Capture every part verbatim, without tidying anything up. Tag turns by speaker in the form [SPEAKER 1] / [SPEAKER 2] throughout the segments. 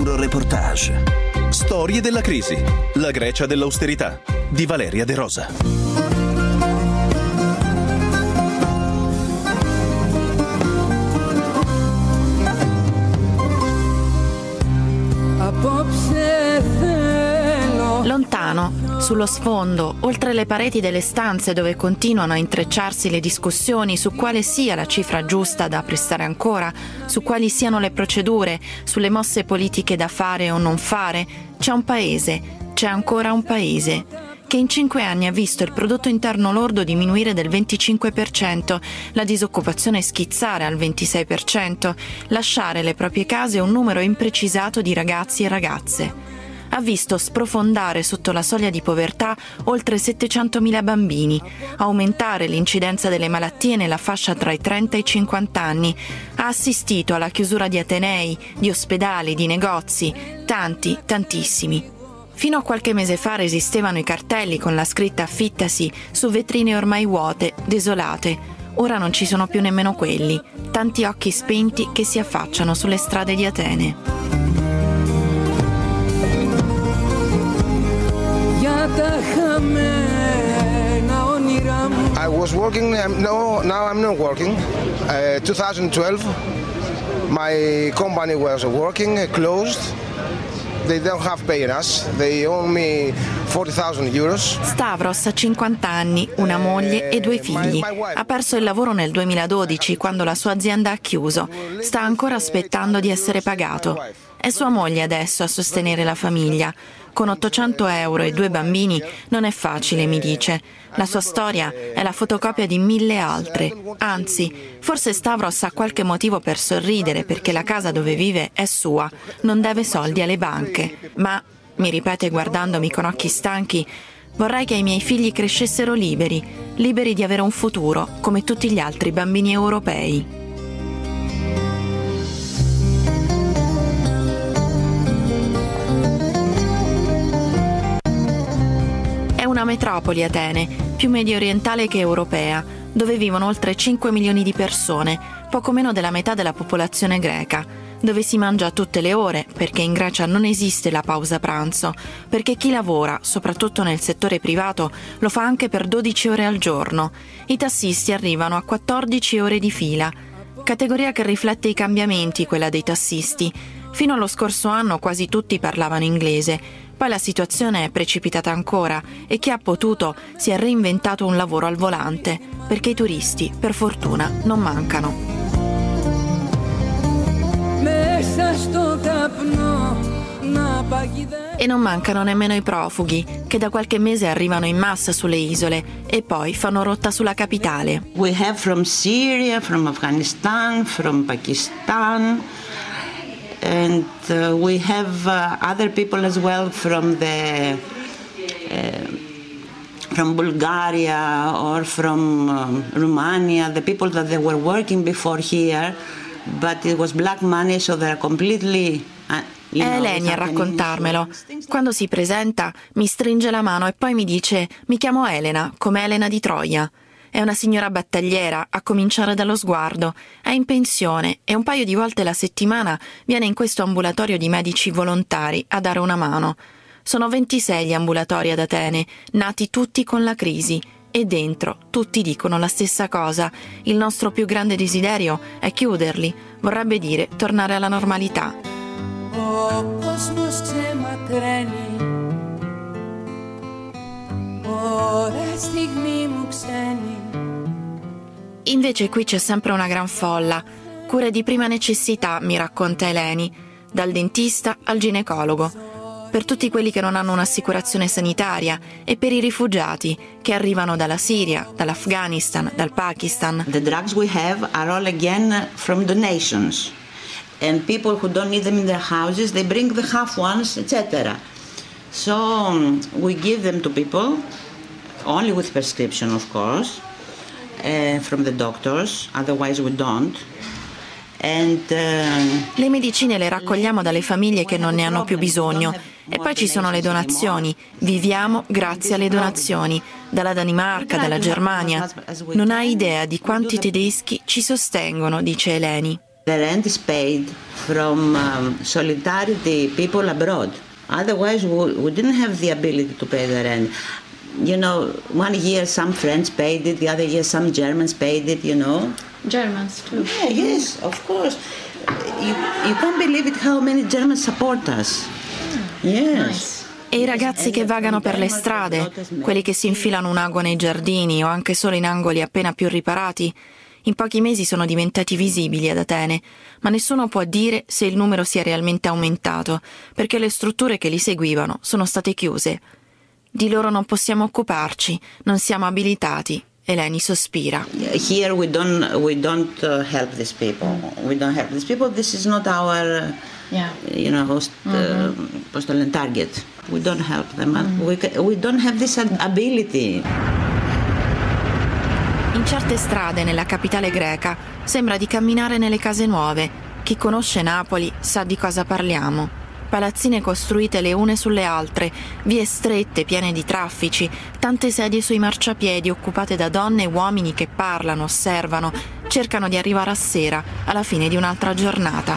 [SPEAKER 1] Euroreportage. Storie della crisi. La Grecia dell'austerità di Valeria De Rosa.
[SPEAKER 2] Lontano, sullo sfondo, oltre le pareti delle stanze dove continuano a intrecciarsi le discussioni su quale sia la cifra giusta da prestare ancora, su quali siano le procedure, sulle mosse politiche da fare o non fare, c'è un paese, c'è ancora un paese, che in cinque anni ha visto il prodotto interno lordo diminuire del venticinque per cento, la disoccupazione schizzare al ventisei per cento, lasciare le proprie case un numero imprecisato di ragazzi e ragazze. Ha visto sprofondare sotto la soglia di povertà oltre settecentomila bambini, aumentare l'incidenza delle malattie nella fascia tra i trenta e i cinquanta anni, ha assistito alla chiusura di atenei, di ospedali, di negozi, tanti, tantissimi. Fino a qualche mese fa resistevano i cartelli con la scritta "Affittasi" su vetrine ormai vuote, desolate. Ora non ci sono più nemmeno quelli, tanti occhi spenti che si affacciano sulle strade di Atene.
[SPEAKER 3] I was working, um, no, now I'm not working. Uh, twenty twelve, my company was working, uh, closed. They don't have paid us. They owe me forty thousand euros.
[SPEAKER 2] Stavros ha cinquanta anni, una moglie e due figli. Ha perso il lavoro nel duemiladodici quando la sua azienda ha chiuso. Sta ancora aspettando di essere pagato. È sua moglie adesso a sostenere la famiglia. Con ottocento euro e due bambini non è facile, mi dice. La sua storia è la fotocopia di mille altre. Anzi, forse Stavros ha qualche motivo per sorridere perché la casa dove vive è sua, non deve soldi alle banche. Ma, mi ripete guardandomi con occhi stanchi, vorrei che i miei figli crescessero liberi, liberi di avere un futuro, come tutti gli altri bambini europei. Una metropoli, Atene, più medio orientale che europea, dove vivono oltre cinque milioni di persone, poco meno della metà della popolazione greca, dove si mangia a tutte le ore, perché in Grecia non esiste la pausa pranzo, perché chi lavora, soprattutto nel settore privato, lo fa anche per dodici ore al giorno. I tassisti arrivano a quattordici ore di fila, categoria che riflette i cambiamenti, quella dei tassisti. Fino allo scorso anno quasi tutti parlavano inglese. Poi la situazione è precipitata ancora e chi ha potuto si è reinventato un lavoro al volante, perché i turisti, per fortuna, non mancano. E non mancano nemmeno i profughi, che da qualche mese arrivano in massa sulle isole e poi fanno rotta sulla capitale.
[SPEAKER 4] We have from Syria, from Afghanistan, from Pakistan. And uh, we have uh, other people as well from the uh, from Bulgaria or from um, Romania, the people that they were working before here, but it was black money, so they're completely uh, you
[SPEAKER 2] È
[SPEAKER 4] know,
[SPEAKER 2] Eleni a raccontarmelo. Quando si presenta mi stringe la mano e poi mi dice: mi chiamo Elena, come Elena di Troia. È una signora battagliera, a cominciare dallo sguardo, è in pensione e un paio di volte la settimana viene in questo ambulatorio di medici volontari a dare una mano. Sono ventisei gli ambulatori ad Atene, nati tutti con la crisi, e dentro tutti dicono la stessa cosa. Il nostro più grande desiderio è chiuderli, vorrebbe dire tornare alla normalità.
[SPEAKER 5] Ο κόσμος ξεματραίνει, ora στιγμή μου ξένη.
[SPEAKER 2] Invece qui c'è sempre una gran folla. Cure di prima necessità, mi racconta Eleni, dal dentista al ginecologo, per tutti quelli che non hanno un'assicurazione sanitaria e per i rifugiati che arrivano dalla Siria, dall'Afghanistan, dal Pakistan.
[SPEAKER 4] The drugs we have are all again from donations. And people who don't need them in their houses, they bring the half ones, et cetera. So um, we give them to people, only with prescription, of course, uh, from the doctors, otherwise we don't. And, uh,
[SPEAKER 2] le medicine le raccogliamo dalle famiglie che non ne hanno più bisogno. E poi ci sono le donazioni. Viviamo grazie alle donazioni, dalla Danimarca, dalla Germania. Non hai idea di quanti tedeschi ci sostengono, dice Eleni.
[SPEAKER 4] The rent is paid from um, solidarity people abroad. Otherwise, we, we didn't have the ability to pay the rent. You know, one year some French paid it, the other year some Germans paid it, you know.
[SPEAKER 2] Germans too.
[SPEAKER 4] Yeah, yes, of course. You, you can't believe it how many Germans support us. Yes.
[SPEAKER 2] Nice. E i ragazzi che vagano per le strade, quelli che si infilano un ago nei giardini o anche solo in angoli appena più riparati, in pochi mesi sono diventati visibili ad Atene, ma nessuno può dire se il numero sia realmente aumentato, perché le strutture che li seguivano sono state chiuse. Di loro non possiamo occuparci, non siamo abilitati. Eleni sospira.
[SPEAKER 4] Here we don't we don't uh, help these people. We don't help these people. This is not our, yeah. you know, host, mm-hmm. uh, postal and target. We don't help them. Mm-hmm. We we don't have this ability.
[SPEAKER 2] In certe strade nella capitale greca sembra di camminare nelle case nuove. Chi conosce Napoli sa di cosa parliamo. Palazzine costruite le une sulle altre, vie strette piene di traffici, tante sedie sui marciapiedi occupate da donne e uomini che parlano, osservano, cercano di arrivare a sera, alla fine di un'altra giornata.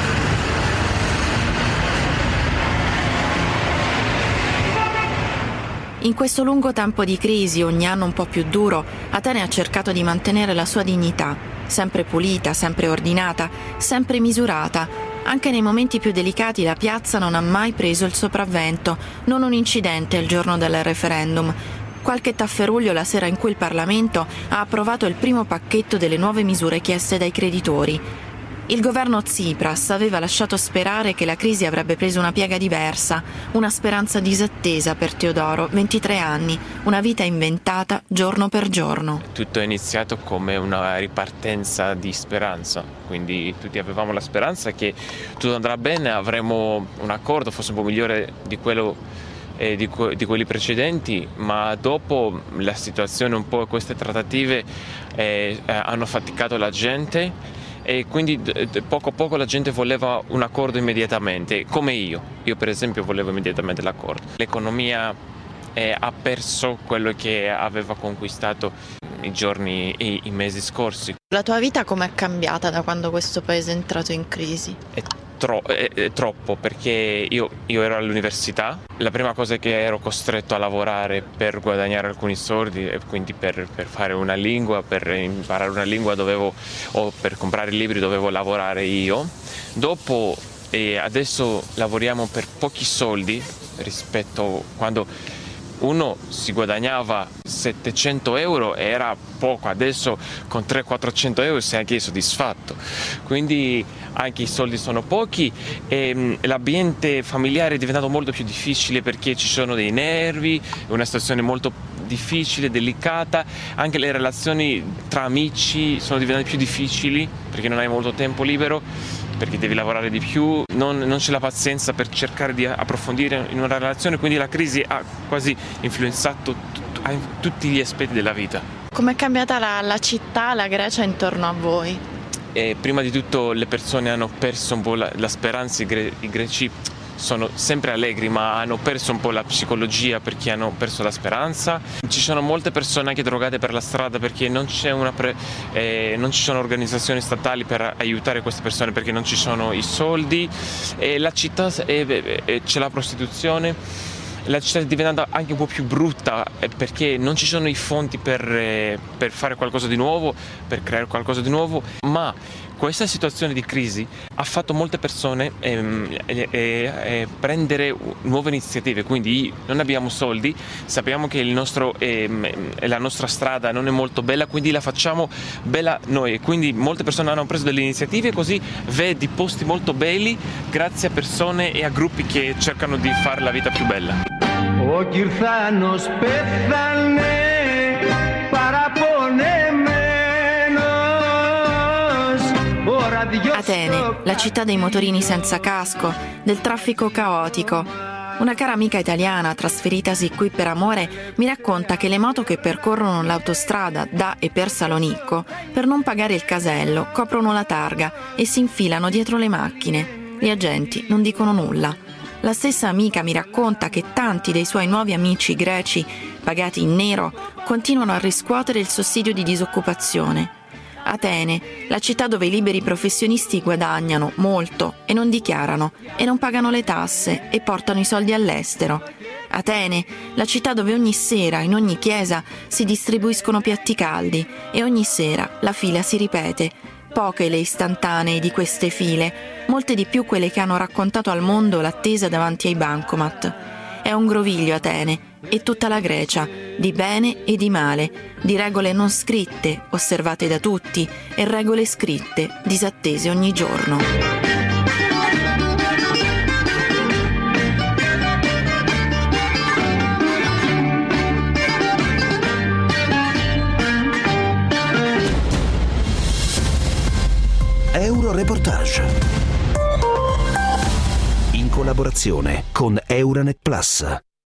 [SPEAKER 2] In questo lungo tempo di crisi, ogni anno un po' più duro, Atene ha cercato di mantenere la sua dignità, sempre pulita, sempre ordinata, sempre misurata. Anche nei momenti più delicati la piazza non ha mai preso il sopravvento, non un incidente il giorno del referendum. Qualche tafferuglio la sera in cui il Parlamento ha approvato il primo pacchetto delle nuove misure chieste dai creditori. Il governo Tsipras aveva lasciato sperare che la crisi avrebbe preso una piega diversa, una speranza disattesa per Teodoro, ventitré anni, una vita inventata giorno per giorno.
[SPEAKER 6] Tutto è iniziato come una ripartenza di speranza, quindi tutti avevamo la speranza che tutto andrà bene, avremo un accordo forse un po' migliore di quello eh, di, que- di quelli precedenti, ma dopo la situazione un po' queste trattative eh, eh, hanno faticato la gente. E quindi poco a poco la gente voleva un accordo immediatamente, come io. Io per esempio volevo immediatamente l'accordo. L'economia eh, ha perso quello che aveva conquistato i giorni e i mesi scorsi.
[SPEAKER 2] La tua vita com'è cambiata da quando questo paese è entrato in crisi?
[SPEAKER 6] È, tro- è, è troppo, perché io, io ero all'università. La prima cosa è che ero costretto a lavorare per guadagnare alcuni soldi e quindi per, per fare una lingua, per imparare una lingua dovevo, o per comprare libri dovevo lavorare io. Dopo e adesso lavoriamo per pochi soldi rispetto a quando uno si guadagnava settecento euro e era poco, adesso con trecento quattrocento euro sei anche soddisfatto, quindi anche i soldi sono pochi e l'ambiente familiare è diventato molto più difficile perché ci sono dei nervi, è una situazione molto difficile, delicata, anche le relazioni tra amici sono diventate più difficili perché non hai molto tempo libero, perché devi lavorare di più, non, non c'è la pazienza per cercare di approfondire in una relazione, quindi la crisi ha quasi influenzato t- tutti gli aspetti della vita.
[SPEAKER 2] Com'è cambiata la, la città, la Grecia intorno a voi?
[SPEAKER 6] E prima di tutto le persone hanno perso un po' la, la speranza, i, gre- i greci sono sempre allegri ma hanno perso un po' la psicologia perché hanno perso la speranza. Ci sono molte persone anche drogate per la strada perché non c'è una pre- eh, non ci sono organizzazioni statali per aiutare queste persone perché non ci sono i soldi e la città è, è, c'è la prostituzione. La città è diventata anche un po' più brutta perché non ci sono i fondi per, eh, per fare qualcosa di nuovo, per creare qualcosa di nuovo, ma questa situazione di crisi ha fatto molte persone ehm, eh, eh, prendere nuove iniziative, quindi non abbiamo soldi, sappiamo che il nostro, ehm, la nostra strada non è molto bella, quindi la facciamo bella noi, quindi molte persone hanno preso delle iniziative così vedi posti molto belli grazie a persone e a gruppi che cercano di fare la vita più bella.
[SPEAKER 7] Ο Κυρθάνος πέθανε παραπονεμένος.
[SPEAKER 2] Atene, la città dei motorini senza casco, del traffico caotico. Una cara amica italiana, trasferitasi qui per amore, mi racconta che le moto che percorrono l'autostrada da e per Salonicco, per non pagare il casello, coprono la targa e si infilano dietro le macchine. Gli agenti non dicono nulla. La stessa amica mi racconta che tanti dei suoi nuovi amici greci, pagati in nero, continuano a riscuotere il sussidio di disoccupazione. Atene, la città dove i liberi professionisti guadagnano molto e non dichiarano e non pagano le tasse e portano i soldi all'estero. Atene, la città dove ogni sera in ogni chiesa si distribuiscono piatti caldi e ogni sera la fila si ripete. Poche le istantanee di queste file, molte di più quelle che hanno raccontato al mondo l'attesa davanti ai bancomat. È un groviglio Atene e tutta la Grecia, di bene e di male, di regole non scritte, osservate da tutti, e regole scritte, disattese ogni giorno.
[SPEAKER 8] Euroreportage, in collaborazione con Euranet Plus.